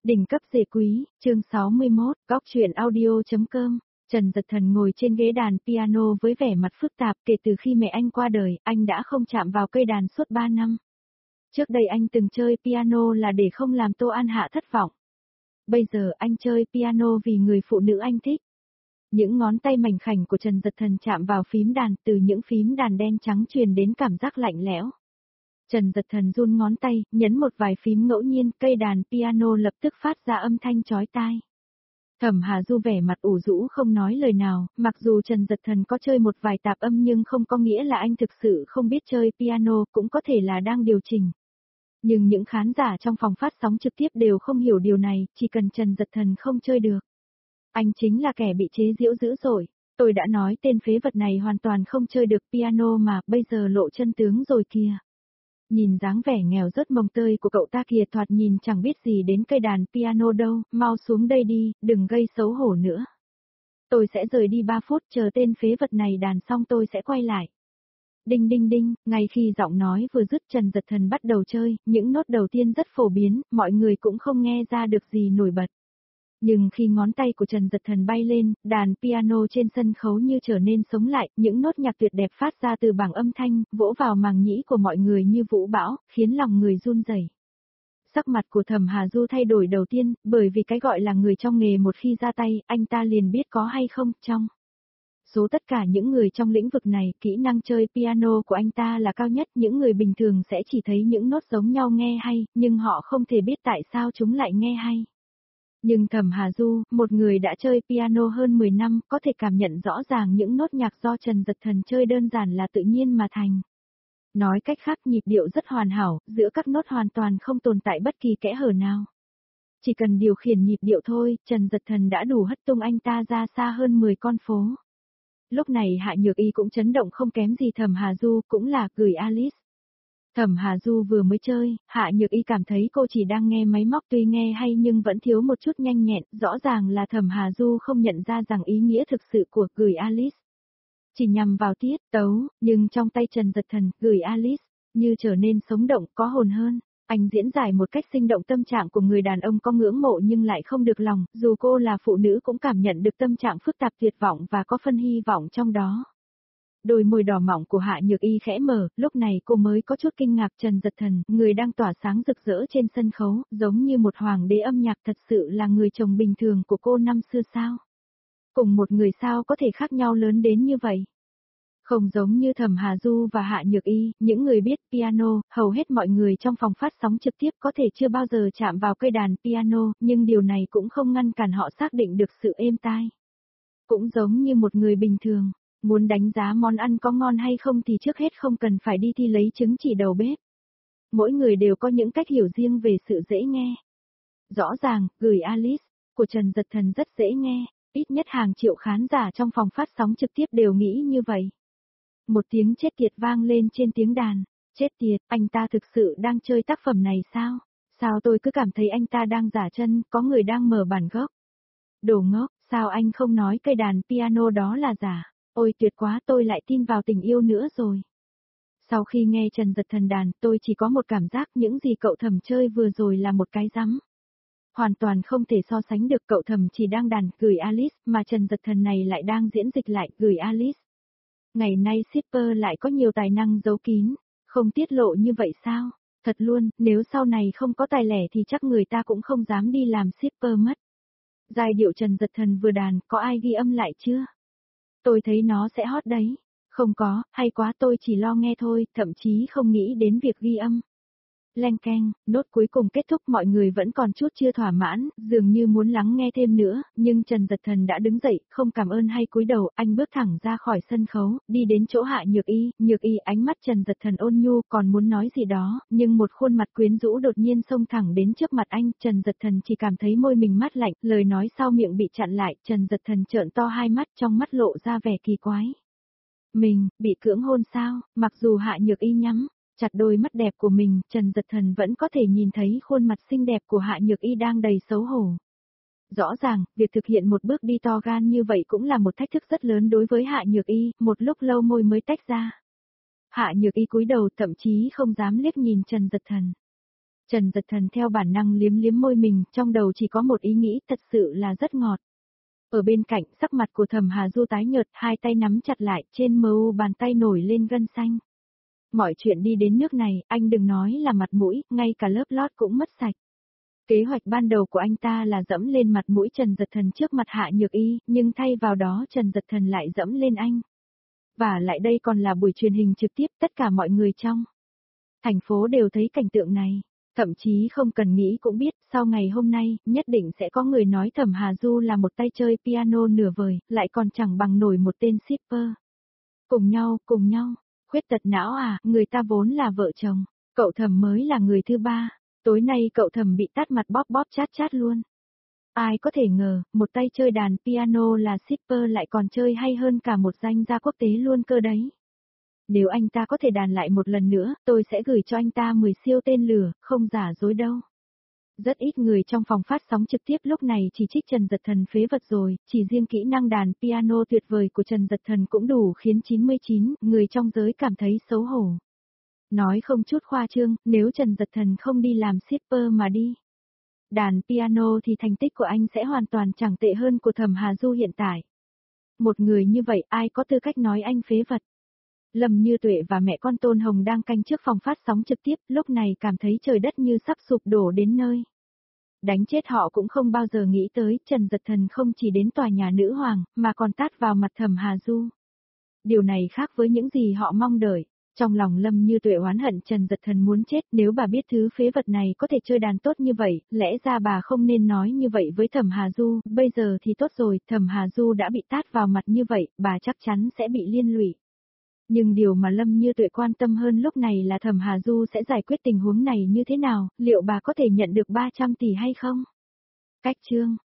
Đỉnh cấp dề quý, chương 61, góc truyện audio.com. Trần Dật Thần ngồi trên ghế đàn piano với vẻ mặt phức tạp. Kể từ khi mẹ anh qua đời, anh đã không chạm vào cây đàn suốt 3 năm. Trước đây anh từng chơi piano là để không làm Tô An Hạ thất vọng. Bây giờ anh chơi piano vì người phụ nữ anh thích. Những ngón tay mảnh khảnh của Trần Dật Thần chạm vào phím đàn, từ những phím đàn đen trắng truyền đến cảm giác lạnh lẽo. Trần Dật Thần run ngón tay, nhấn một vài phím ngẫu nhiên, cây đàn piano lập tức phát ra âm thanh chói tai. Thẩm Hà Du vẻ mặt ủ rũ không nói lời nào, mặc dù Trần Dật Thần có chơi một vài tạp âm nhưng không có nghĩa là anh thực sự không biết chơi piano, cũng có thể là đang điều chỉnh. Nhưng những khán giả trong phòng phát sóng trực tiếp đều không hiểu điều này, chỉ cần Trần Dật Thần không chơi được. Anh chính là kẻ bị chế giễu dữ dội. Tôi đã nói tên phế vật này hoàn toàn không chơi được piano mà, bây giờ lộ chân tướng rồi kìa. Nhìn dáng vẻ nghèo rớt mồng tơi của cậu ta kìa, thoạt nhìn chẳng biết gì đến cây đàn piano đâu, mau xuống đây đi, đừng gây xấu hổ nữa. Tôi sẽ rời đi 3 phút, chờ tên phế vật này đàn xong tôi sẽ quay lại. Đinh đinh đinh, ngay khi giọng nói vừa dứt Trần Dật Thần bắt đầu chơi, những nốt đầu tiên rất phổ biến, mọi người cũng không nghe ra được gì nổi bật. Nhưng khi ngón tay của Trần Dật Thần bay lên, đàn piano trên sân khấu như trở nên sống lại, những nốt nhạc tuyệt đẹp phát ra từ bảng âm thanh, vỗ vào màng nhĩ của mọi người như vũ bão, khiến lòng người run rẩy. Sắc mặt của Thẩm Hà Du thay đổi đầu tiên, bởi vì cái gọi là người trong nghề một khi ra tay, anh ta liền biết có hay không, trong số tất cả những người trong lĩnh vực này, kỹ năng chơi piano của anh ta là cao nhất, những người bình thường sẽ chỉ thấy những nốt giống nhau nghe hay, nhưng họ không thể biết tại sao chúng lại nghe hay. Nhưng Thẩm Hà Du, một người đã chơi piano hơn 10 năm, có thể cảm nhận rõ ràng những nốt nhạc do Trần Dật Thần chơi đơn giản là tự nhiên mà thành. Nói cách khác, nhịp điệu rất hoàn hảo, giữa các nốt hoàn toàn không tồn tại bất kỳ kẽ hở nào. Chỉ cần điều khiển nhịp điệu thôi, Trần Dật Thần đã đủ hất tung anh ta ra xa hơn 10 con phố. Lúc này Hạ Nhược Y cũng chấn động không kém gì Thẩm Hà Du, cũng là gửi Alice. Thẩm Hà Du vừa mới chơi, Hạ Nhược Y cảm thấy cô chỉ đang nghe máy móc, tuy nghe hay nhưng vẫn thiếu một chút nhanh nhẹn, rõ ràng là Thẩm Hà Du không nhận ra rằng ý nghĩa thực sự của gửi Alice chỉ nhằm vào tiết tấu, nhưng trong tay Trần Dật Thần, gửi Alice như trở nên sống động, có hồn hơn. Anh diễn giải một cách sinh động tâm trạng của người đàn ông có ngưỡng mộ nhưng lại không được lòng, dù cô là phụ nữ cũng cảm nhận được tâm trạng phức tạp tuyệt vọng và có phân hy vọng trong đó. Đôi môi đỏ mọng của Hạ Nhược Y khẽ mở, lúc này cô mới có chút kinh ngạc. Trần Dật Thần, người đang tỏa sáng rực rỡ trên sân khấu, giống như một hoàng đế âm nhạc, thật sự là người chồng bình thường của cô năm xưa sao? Cùng một người sao có thể khác nhau lớn đến như vậy? Không giống như Thẩm Hà Du và Hạ Nhược Y, những người biết piano, hầu hết mọi người trong phòng phát sóng trực tiếp có thể chưa bao giờ chạm vào cây đàn piano, nhưng điều này cũng không ngăn cản họ xác định được sự êm tai. Cũng giống như một người bình thường. Muốn đánh giá món ăn có ngon hay không thì trước hết không cần phải đi thi lấy chứng chỉ đầu bếp. Mỗi người đều có những cách hiểu riêng về sự dễ nghe. Rõ ràng, gửi Alice của Trần Dật Thần rất dễ nghe, ít nhất hàng triệu khán giả trong phòng phát sóng trực tiếp đều nghĩ như vậy. Một tiếng chết tiệt vang lên trên tiếng đàn. Chết tiệt, anh ta thực sự đang chơi tác phẩm này sao? Sao tôi cứ cảm thấy anh ta đang giả chân, có người đang mở bản gốc. Đồ ngốc, sao anh không nói cây đàn piano đó là giả? Ôi tuyệt quá, tôi lại tin vào tình yêu nữa rồi. Sau khi nghe Trần Dật Thần đàn, tôi chỉ có một cảm giác những gì cậu Thẩm chơi vừa rồi là một cái rắm. Hoàn toàn không thể so sánh được, cậu Thẩm chỉ đang đàn gửi Alice, mà Trần Dật Thần này lại đang diễn dịch lại gửi Alice. Ngày nay shipper lại có nhiều tài năng giấu kín, không tiết lộ như vậy sao? Thật luôn, nếu sau này không có tài lẻ thì chắc người ta cũng không dám đi làm shipper mất. Giai điệu Trần Dật Thần vừa đàn, có ai ghi âm lại chưa? Tôi thấy nó sẽ hot đấy. Không có, hay quá, tôi chỉ lo nghe thôi, thậm chí không nghĩ đến việc ghi âm. Leng keng, nốt cuối cùng kết thúc, mọi người vẫn còn chút chưa thỏa mãn, dường như muốn lắng nghe thêm nữa, nhưng Trần Dật Thần đã đứng dậy, không cảm ơn hay cúi đầu, anh bước thẳng ra khỏi sân khấu, đi đến chỗ Hạ Nhược Y, ánh mắt Trần Dật Thần ôn nhu, còn muốn nói gì đó, nhưng một khuôn mặt quyến rũ đột nhiên xông thẳng đến trước mặt anh, Trần Dật Thần chỉ cảm thấy môi mình mát lạnh, lời nói sau miệng bị chặn lại, Trần Dật Thần trợn to hai mắt, trong mắt lộ ra vẻ kỳ quái. Mình, bị cưỡng hôn sao? Mặc dù Hạ Nhược Y nhắm chặt đôi mắt đẹp của mình, Trần Dật Thần vẫn có thể nhìn thấy khuôn mặt xinh đẹp của Hạ Nhược Y đang đầy xấu hổ. Rõ ràng, việc thực hiện một bước đi to gan như vậy cũng là một thách thức rất lớn đối với Hạ Nhược Y, một lúc lâu môi mới tách ra. Hạ Nhược Y cúi đầu, thậm chí không dám liếc nhìn Trần Dật Thần. Trần Giật Thần theo bản năng liếm liếm môi mình, trong đầu chỉ có một ý nghĩ thật sự là rất ngọt. Ở bên cạnh, sắc mặt của Thẩm Hà Du tái nhợt, hai tay nắm chặt lại, trên mờ u bàn tay nổi lên gân xanh. Mọi chuyện đi đến nước này, anh đừng nói là mặt mũi, ngay cả lớp lót cũng mất sạch. Kế hoạch ban đầu của anh ta là dẫm lên mặt mũi Trần Giật Thần trước mặt Hạ Nhược Y, nhưng thay vào đó Trần Giật Thần lại dẫm lên anh. Và lại đây còn là buổi truyền hình trực tiếp, tất cả mọi người trong thành phố đều thấy cảnh tượng này. Thậm chí không cần nghĩ cũng biết, sau ngày hôm nay, nhất định sẽ có người nói Thẩm Hà Du là một tay chơi piano nửa vời, lại còn chẳng bằng nổi một tên shipper. Cùng nhau, khuyết tật não à, người ta vốn là vợ chồng, cậu Thẩm mới là người thứ ba, tối nay cậu Thẩm bị tát mặt bóp bóp chát chát luôn. Ai có thể ngờ, một tay chơi đàn piano là shipper lại còn chơi hay hơn cả một danh gia quốc tế luôn cơ đấy. Nếu anh ta có thể đàn lại một lần nữa, tôi sẽ gửi cho anh ta 10 siêu tên lửa, không giả dối đâu. Rất ít người trong phòng phát sóng trực tiếp lúc này chỉ trích Trần Giật Thần phế vật rồi, chỉ riêng kỹ năng đàn piano tuyệt vời của Trần Giật Thần cũng đủ khiến 99 người trong giới cảm thấy xấu hổ. Nói không chút khoa trương, nếu Trần Giật Thần không đi làm shipper mà đi đàn piano thì thành tích của anh sẽ hoàn toàn chẳng tệ hơn của Thẩm Hà Du hiện tại. Một người như vậy ai có tư cách nói anh phế vật. Lâm Như Tuệ và mẹ con Tôn Hồng đang canh trước phòng phát sóng trực tiếp, lúc này cảm thấy trời đất như sắp sụp đổ đến nơi. Đánh chết họ cũng không bao giờ nghĩ tới, Trần Giật Thần không chỉ đến tòa nhà nữ hoàng, mà còn tát vào mặt Thẩm Hà Du. Điều này khác với những gì họ mong đợi. Trong lòng Lâm Như Tuệ oán hận Trần Giật Thần muốn chết, nếu bà biết thứ phế vật này có thể chơi đàn tốt như vậy, lẽ ra bà không nên nói như vậy với Thẩm Hà Du, bây giờ thì tốt rồi, Thẩm Hà Du đã bị tát vào mặt như vậy, bà chắc chắn sẽ bị liên lụy. Nhưng điều mà Lâm Như Tuệ quan tâm hơn lúc này là Thẩm Hà Du sẽ giải quyết tình huống này như thế nào, liệu bà có thể nhận được 300 tỷ hay không? Cách chương